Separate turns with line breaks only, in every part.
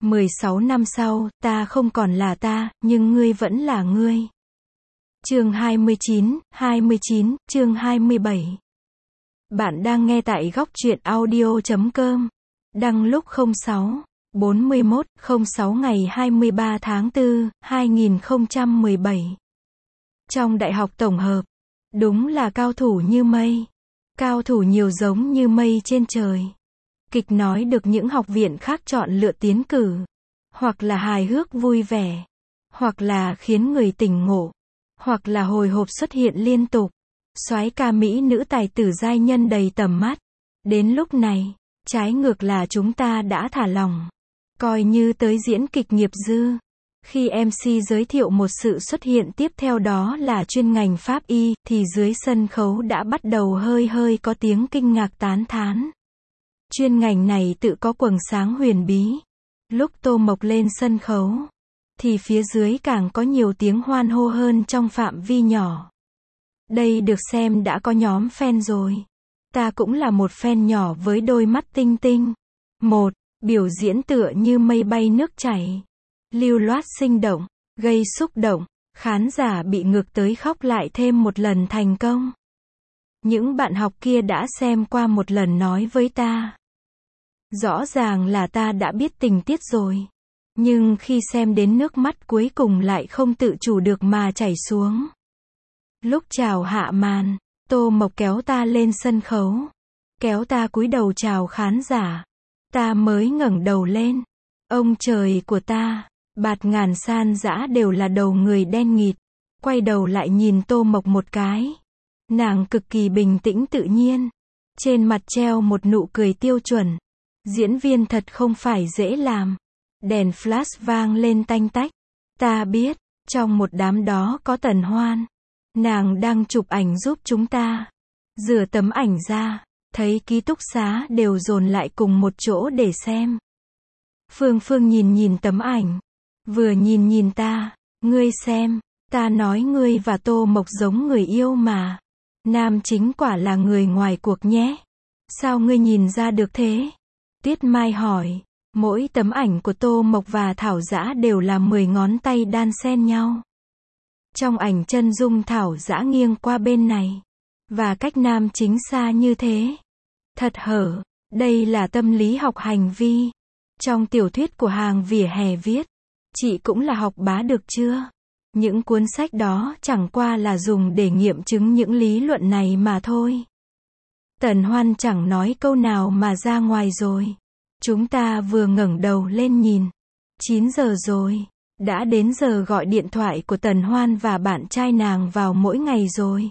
16 năm sau, ta không còn là ta, nhưng ngươi vẫn là ngươi. Chương 29, chương 27. Bạn đang nghe tại góc truyện audio.com. Đăng lúc 06:41:06 ngày 23 tháng 4, 2017. Trong đại học tổng hợp, đúng là cao thủ như mây. Cao thủ nhiều giống như mây trên trời. Kịch nói được những học viện khác chọn lựa tiến cử. Hoặc là hài hước vui vẻ. Hoặc là khiến người tỉnh ngộ. Hoặc là hồi hộp xuất hiện liên tục. Soái ca mỹ nữ tài tử giai nhân đầy tầm mắt. Đến lúc này, trái ngược là chúng ta đã thả lỏng. Coi như tới diễn kịch nghiệp dư. Khi MC giới thiệu một sự xuất hiện tiếp theo đó là chuyên ngành pháp y, thì dưới sân khấu đã bắt đầu hơi có tiếng kinh ngạc tán thán. Chuyên ngành này tự có quầng sáng huyền bí. Lúc Tô Mộc lên sân khấu, thì phía dưới càng có nhiều tiếng hoan hô hơn trong phạm vi nhỏ. Đây được xem đã có nhóm fan rồi. Ta cũng là một fan nhỏ với đôi mắt tinh tinh. Một, biểu diễn tựa như mây bay nước chảy. Lưu loát sinh động, gây xúc động, khán giả bị ngược tới khóc lại thêm một lần thành công. Những bạn học kia đã xem qua một lần nói với ta. Rõ ràng là ta đã biết tình tiết rồi. Nhưng khi xem đến nước mắt cuối cùng lại không tự chủ được mà chảy xuống. Lúc chào hạ màn, Tô Mộc kéo ta lên sân khấu. Kéo ta cúi đầu chào khán giả. Ta mới ngẩng đầu lên. Ông trời của ta, bạt ngàn san dã đều là đầu người đen nghịt. Quay đầu lại nhìn Tô Mộc một cái. Nàng cực kỳ bình tĩnh tự nhiên. Trên mặt treo một nụ cười tiêu chuẩn. Diễn viên thật không phải dễ làm. Đèn flash vang lên tanh tách. Ta biết, trong một đám đó có Tần Hoan. Nàng đang chụp ảnh giúp chúng ta. Rửa tấm ảnh ra, thấy ký túc xá đều dồn lại cùng một chỗ để xem. Phương nhìn tấm ảnh. Vừa nhìn ta, ngươi xem, ta nói ngươi và Tô Mộc giống người yêu mà. Nam chính quả là người ngoài cuộc nhé. Sao ngươi nhìn ra được thế? Tiết Mai hỏi. Mỗi tấm ảnh của Tô Mộc và Thảo Dã đều là 10 ngón tay đan xen nhau. Trong ảnh chân dung Thảo Dã nghiêng qua bên này. Và cách nam chính xa như thế. Thật hở, đây là tâm lý học hành vi. Trong tiểu thuyết của hàng vỉa hè viết. Chị cũng là học bá được chưa? Những cuốn sách đó chẳng qua là dùng để nghiệm chứng những lý luận này mà thôi. Tần Hoan chẳng nói câu nào mà ra ngoài rồi. Chúng ta vừa ngẩng đầu lên nhìn. 9 giờ rồi. Đã đến giờ gọi điện thoại của Tần Hoan và bạn trai nàng vào mỗi ngày rồi.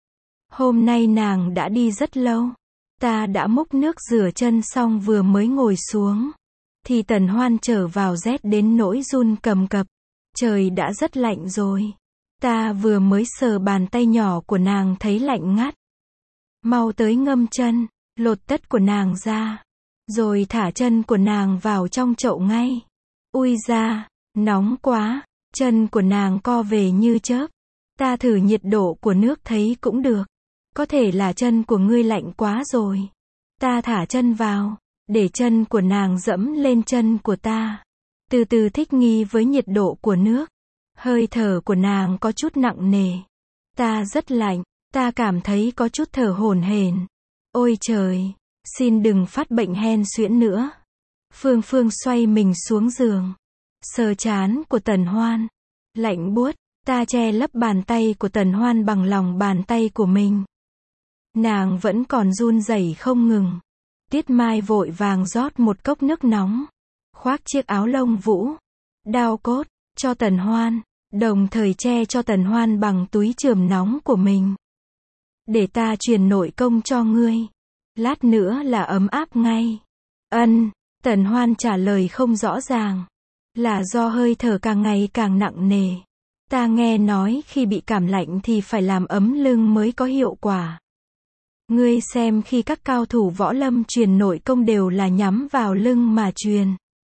Hôm nay nàng đã đi rất lâu. Ta đã múc nước rửa chân xong vừa mới ngồi xuống. Thì Tần Hoan trở vào rét đến nỗi run cầm cập. Trời đã rất lạnh rồi. Ta vừa mới sờ bàn tay nhỏ của nàng thấy lạnh ngắt. Mau tới ngâm chân, lột tất của nàng ra. Rồi thả chân của nàng vào trong chậu ngay. Ui da, nóng quá. Chân của nàng co về như chớp. Ta thử nhiệt độ của nước thấy cũng được. Có thể là chân của ngươi lạnh quá rồi. Ta thả chân vào, để chân của nàng dẫm lên chân của ta. Từ từ thích nghi với nhiệt độ của nước. Hơi thở của nàng có chút nặng nề. Ta rất lạnh, ta cảm thấy có chút thở hổn hển. Ôi trời, xin đừng phát bệnh hen suyễn nữa. Phương xoay mình xuống giường. Sờ trán của Tần Hoan. Lạnh buốt, ta che lấp bàn tay của Tần Hoan bằng lòng bàn tay của mình. Nàng vẫn còn run rẩy không ngừng. Tiết Mai vội vàng rót một cốc nước nóng. Khoác chiếc áo lông vũ. Đao cốt, cho Tần Hoan. Đồng thời che cho Tần Hoan bằng túi chườm nóng của mình. Để ta truyền nội công cho ngươi. Lát nữa là ấm áp ngay. Ân, Tần Hoan trả lời không rõ ràng. Là do hơi thở càng ngày càng nặng nề. Ta nghe nói khi bị cảm lạnh thì phải làm ấm lưng mới có hiệu quả. Ngươi xem khi các cao thủ võ lâm truyền nội công đều là nhắm vào lưng mà truyền.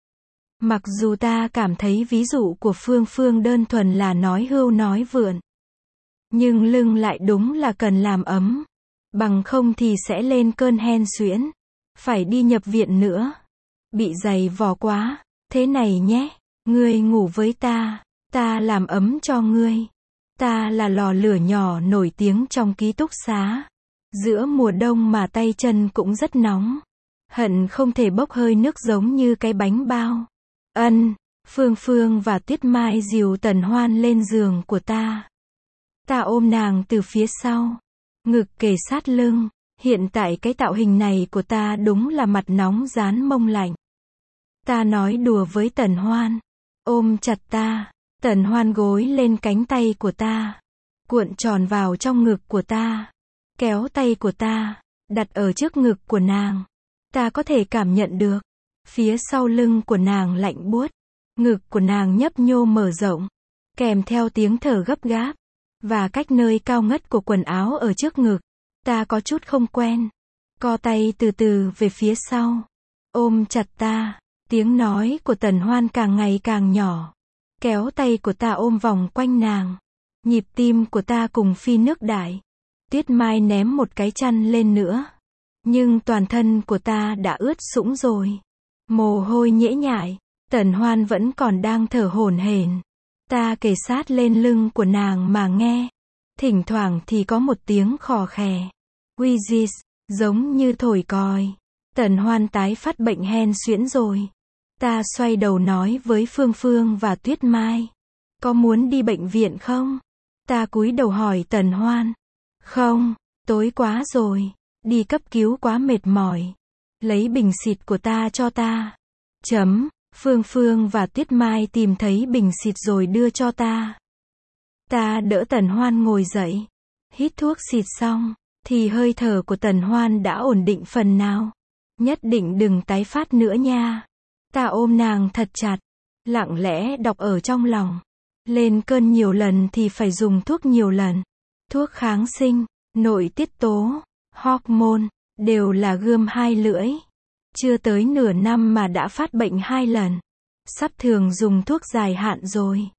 Mặc dù ta cảm thấy ví dụ của Phương đơn thuần là nói hưu nói vượn. Nhưng lưng lại đúng là cần làm ấm. Bằng không thì sẽ lên cơn hen suyễn. Phải đi nhập viện nữa. Bị dày vò quá. Thế này nhé, ngươi ngủ với ta làm ấm cho ngươi. Ta là lò lửa nhỏ nổi tiếng trong ký túc xá. Giữa mùa đông mà tay chân cũng rất nóng. Hận không thể bốc hơi nước giống như cái bánh bao. Phương Phương và Tuyết Mai dìu Tần Hoan lên giường của ta. Ta ôm nàng từ phía sau. Ngực kề sát lưng. Hiện tại cái tạo hình này của ta đúng là mặt nóng rán mông lạnh. Ta nói đùa với Tần Hoan. Ôm chặt ta. Tần Hoan gối lên cánh tay của ta. Cuộn tròn vào trong ngực của ta. Kéo tay của ta. Đặt ở trước ngực của nàng. Ta có thể cảm nhận được. Phía sau lưng của nàng lạnh buốt. Ngực của nàng nhấp nhô mở rộng. Kèm theo tiếng thở gấp gáp. Và cách nơi cao ngất của quần áo ở trước ngực. Ta có chút không quen. Co tay từ từ về phía sau. Ôm chặt ta. Tiếng nói của Tần Hoan càng ngày càng nhỏ. Kéo tay của ta ôm vòng quanh nàng. Nhịp tim của ta cùng phi nước đại. Tuyết Mai ném một cái chăn lên nữa. Nhưng toàn thân của ta đã ướt sũng rồi. Mồ hôi nhễ nhại. Tần Hoan vẫn còn đang thở hổn hển. Ta kề sát lên lưng của nàng mà nghe. Thỉnh thoảng thì có một tiếng khò khè. Wheezes, giống như thổi còi. Tần Hoan tái phát bệnh hen suyễn rồi. Ta xoay đầu nói với Phương Phương và Tuyết Mai. Có muốn đi bệnh viện không? Ta cúi đầu hỏi Tần Hoan. Không, tối quá rồi. Đi cấp cứu quá mệt mỏi. Lấy bình xịt của ta cho ta. Phương Phương và Tuyết Mai tìm thấy bình xịt rồi đưa cho ta. Ta đỡ Tần Hoan ngồi dậy. Hít thuốc xịt xong, thì hơi thở của Tần Hoan đã ổn định phần nào. Nhất định đừng tái phát nữa nha. Ta ôm nàng thật chặt. Lặng lẽ đọc ở trong lòng. Lên cơn nhiều lần thì phải dùng thuốc nhiều lần. Thuốc kháng sinh, nội tiết tố, hormone, đều là gươm hai lưỡi. Chưa tới nửa năm mà đã phát bệnh 2 lần. Sắp thường dùng thuốc dài hạn rồi.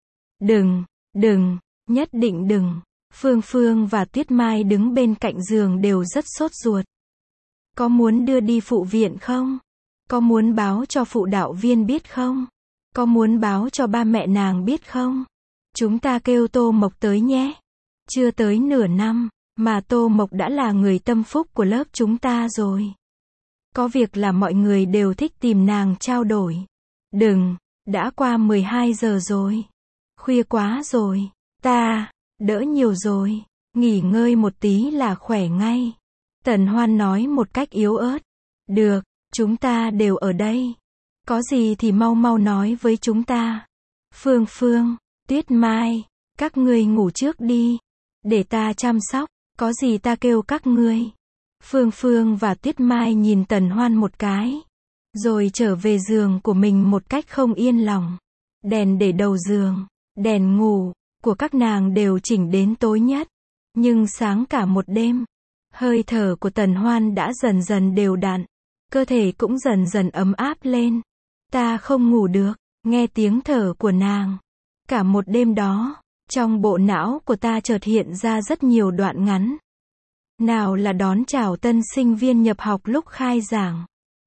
Đừng, nhất định đừng. Phương Phương và Tuyết Mai đứng bên cạnh giường đều rất sốt ruột. Có muốn đưa đi phụ viện không? Có muốn báo cho phụ đạo viên biết không? Có muốn báo cho ba mẹ nàng biết không? Chúng ta kêu Tô Mộc tới nhé. Chưa tới nửa năm, mà Tô Mộc đã là người tâm phúc của lớp chúng ta rồi. Có việc là mọi người đều thích tìm nàng trao đổi. Đừng, đã qua 12 giờ rồi. Khuya quá rồi. Ta, đỡ nhiều rồi. Nghỉ ngơi một tí là khỏe ngay. Tần Hoan nói một cách yếu ớt. Được, chúng ta đều ở đây. Có gì thì mau mau nói với chúng ta. Phương Phương, Tuyết Mai, các ngươi ngủ trước đi. Để ta chăm sóc, có gì ta kêu các ngươi. Phương Phương và Tuyết Mai nhìn Tần Hoan một cái. Rồi trở về giường của mình một cách không yên lòng. Đèn để đầu giường, đèn ngủ của các nàng đều chỉnh đến tối nhất. Nhưng sáng cả một đêm. Hơi thở của Tần Hoan đã dần dần đều đặn. Cơ thể cũng dần dần ấm áp lên. Ta không ngủ được, nghe tiếng thở của nàng. Cả một đêm đó, trong bộ não của ta chợt hiện ra rất nhiều đoạn ngắn. Nào là đón chào tân sinh viên nhập học lúc khai giảng.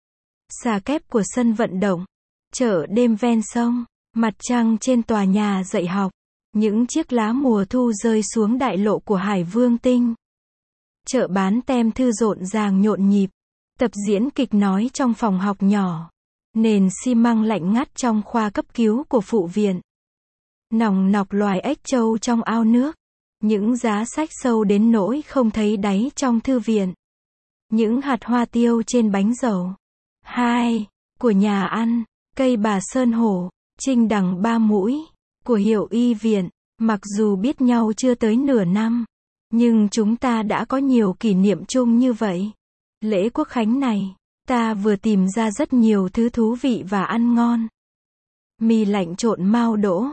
Xà kép của sân vận động. Chợ đêm ven sông. Mặt trăng trên tòa nhà dạy học. Những chiếc lá mùa thu rơi xuống đại lộ của Hải Vương Tinh. Chợ bán tem thư rộn ràng nhộn nhịp. Tập diễn kịch nói trong phòng học nhỏ. Nền xi măng lạnh ngắt trong khoa cấp cứu của phụ viện. Nòng nọc loài ếch trâu trong ao nước. Những giá sách sâu đến nỗi không thấy đáy trong thư viện. Những hạt hoa tiêu trên bánh dầu. Của nhà ăn. Cây bà Sơn Hổ. Trinh đằng 3 mũi. Của hiệu y viện. Mặc dù biết nhau chưa tới nửa năm. Nhưng chúng ta đã có nhiều kỷ niệm chung như vậy. Lễ Quốc Khánh này, ta vừa tìm ra rất nhiều thứ thú vị và ăn ngon. Mì lạnh trộn mao đỗ.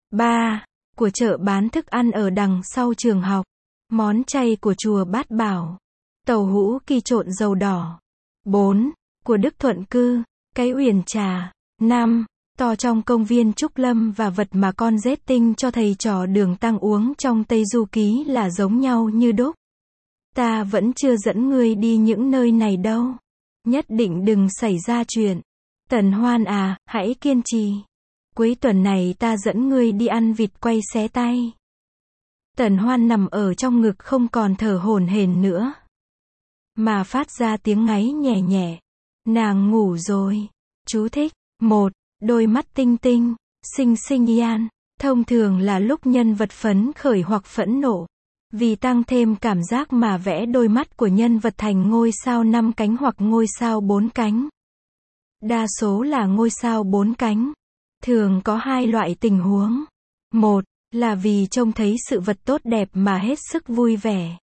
Của chợ bán thức ăn ở đằng sau trường học. Món chay của chùa Bát Bảo. Tàu hũ kỳ trộn dầu đỏ. 4. Của Đức Thuận Cư. Cái Uyển Trà. 5. To trong công viên Trúc Lâm và vật mà con rết tinh cho thầy trò Đường Tăng uống trong Tây Du Ký là giống nhau như đúc. Ta vẫn chưa dẫn ngươi đi những nơi này đâu. Nhất định đừng xảy ra chuyện. Tần Hoan à, hãy kiên trì. Cuối tuần này ta dẫn ngươi đi ăn vịt quay xé tay. Tần Hoan nằm ở trong ngực không còn thở hổn hển nữa, mà phát ra tiếng ngáy nhẹ nhẹ. Nàng ngủ rồi. Chú thích. 1. Đôi mắt tinh tinh, xinh xinh Yan. Thông thường là lúc nhân vật phấn khởi hoặc phẫn nộ. Vì tăng thêm cảm giác mà vẽ đôi mắt của nhân vật thành ngôi sao 5 cánh hoặc ngôi sao 4 cánh. Đa số là ngôi sao 4 cánh. Thường có hai loại tình huống. 1. Là vì trông thấy sự vật tốt đẹp mà hết sức vui vẻ.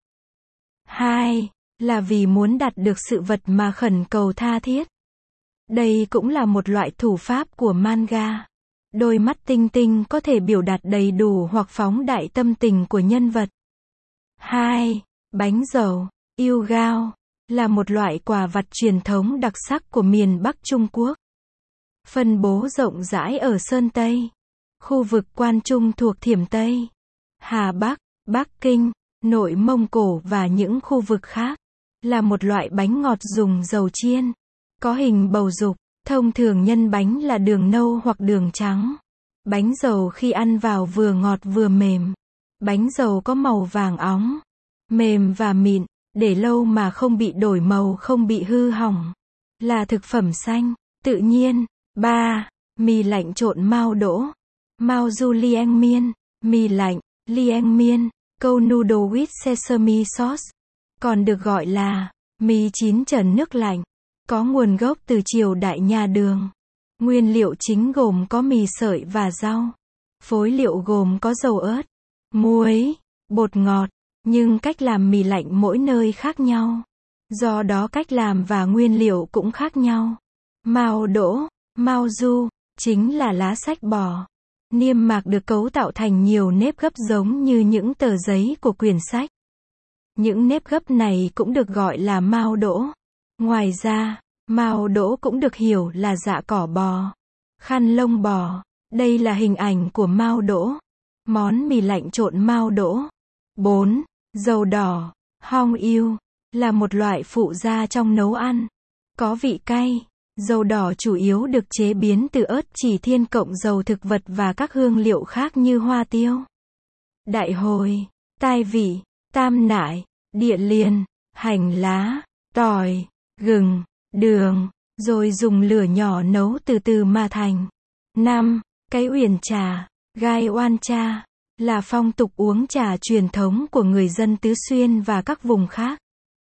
2. Là vì muốn đạt được sự vật mà khẩn cầu tha thiết. Đây cũng là một loại thủ pháp của manga. Đôi mắt tinh tinh có thể biểu đạt đầy đủ hoặc phóng đại tâm tình của nhân vật. 2. Bánh dầu, yêu gao, là một loại quà vặt truyền thống đặc sắc của miền Bắc Trung Quốc. Phân bố rộng rãi ở Sơn Tây, khu vực Quan Trung thuộc Thiểm Tây, Hà Bắc, Bắc Kinh, Nội Mông Cổ và những khu vực khác. Là một loại bánh ngọt dùng dầu chiên, có hình bầu dục. Thông thường nhân bánh là đường nâu hoặc đường trắng. Bánh dầu khi ăn vào vừa ngọt vừa mềm. Bánh dầu có màu vàng óng, mềm và mịn, để lâu mà không bị đổi màu, không bị hư hỏng. Là thực phẩm xanh, tự nhiên. 3. Mì lạnh trộn mao đỗ. Mao du liang miên, mì lạnh, liang miên, câu noodle with sesame sauce. Còn được gọi là mì chín trần nước lạnh. Có nguồn gốc từ triều đại nhà Đường. Nguyên liệu chính gồm có mì sợi và rau. Phối liệu gồm có dầu ớt, muối, bột ngọt, nhưng cách làm mì lạnh mỗi nơi khác nhau. Do đó cách làm và nguyên liệu cũng khác nhau. Mao đỗ, mao du, chính là lá sách bò. Niêm mạc được cấu tạo thành nhiều nếp gấp giống như những tờ giấy của quyển sách. Những nếp gấp này cũng được gọi là mao đỗ. Ngoài ra, mao đỗ cũng được hiểu là dạ cỏ bò, khăn lông bò. Đây là hình ảnh của mao đỗ. Món mì lạnh trộn mao đỗ. 4. Dầu đỏ, hong yêu, là một loại phụ gia trong nấu ăn. Có vị cay. Dầu đỏ chủ yếu được chế biến từ ớt chỉ thiên cộng dầu thực vật và các hương liệu khác như hoa tiêu, đại hồi, tai vị, tam nại, địa liền, hành lá, tỏi, gừng, đường, rồi dùng lửa nhỏ nấu từ từ mà thành. 5. Cái uyển trà, gai oan cha, là phong tục uống trà truyền thống của người dân Tứ Xuyên và các vùng khác.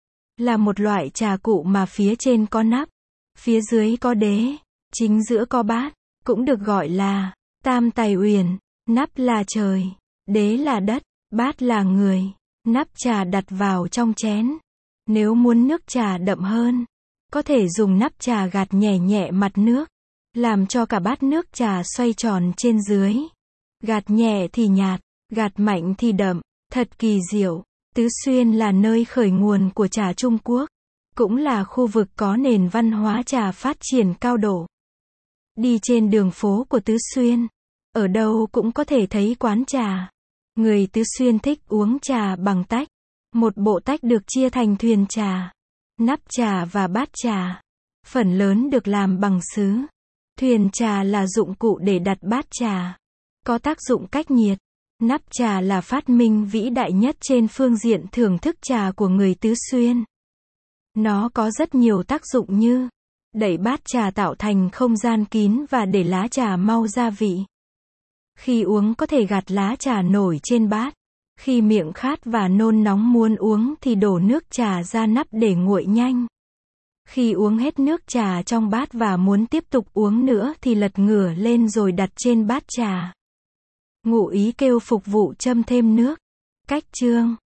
Là một loại trà cụ mà phía trên có nắp, phía dưới có đế, chính giữa có bát, cũng được gọi là tam tài uyển. Nắp là trời, đế là đất, bát là người. Nắp trà đặt vào trong chén. Nếu muốn nước trà đậm hơn, có thể dùng nắp trà gạt nhẹ nhẹ mặt nước, làm cho cả bát nước trà xoay tròn trên dưới. Gạt nhẹ thì nhạt, gạt mạnh thì đậm, thật kỳ diệu. Tứ Xuyên là nơi khởi nguồn của trà Trung Quốc, cũng là khu vực có nền văn hóa trà phát triển cao độ. Đi trên đường phố của Tứ Xuyên, ở đâu cũng có thể thấy quán trà. Người Tứ Xuyên thích uống trà bằng tách. Một bộ tách được chia thành thuyền trà, nắp trà và bát trà. Phần lớn được làm bằng sứ. Thuyền trà là dụng cụ để đặt bát trà, có tác dụng cách nhiệt. Nắp trà là phát minh vĩ đại nhất trên phương diện thưởng thức trà của người Tứ Xuyên. Nó có rất nhiều tác dụng như đẩy bát trà tạo thành không gian kín và để lá trà mau gia vị. Khi uống có thể gạt lá trà nổi trên bát. Khi miệng khát và nôn nóng muốn uống thì đổ nước trà ra nắp để nguội nhanh. Khi uống hết nước trà trong bát và muốn tiếp tục uống nữa thì lật ngửa lên rồi đặt trên bát trà. Ngụ ý kêu phục vụ châm thêm nước. Cách chương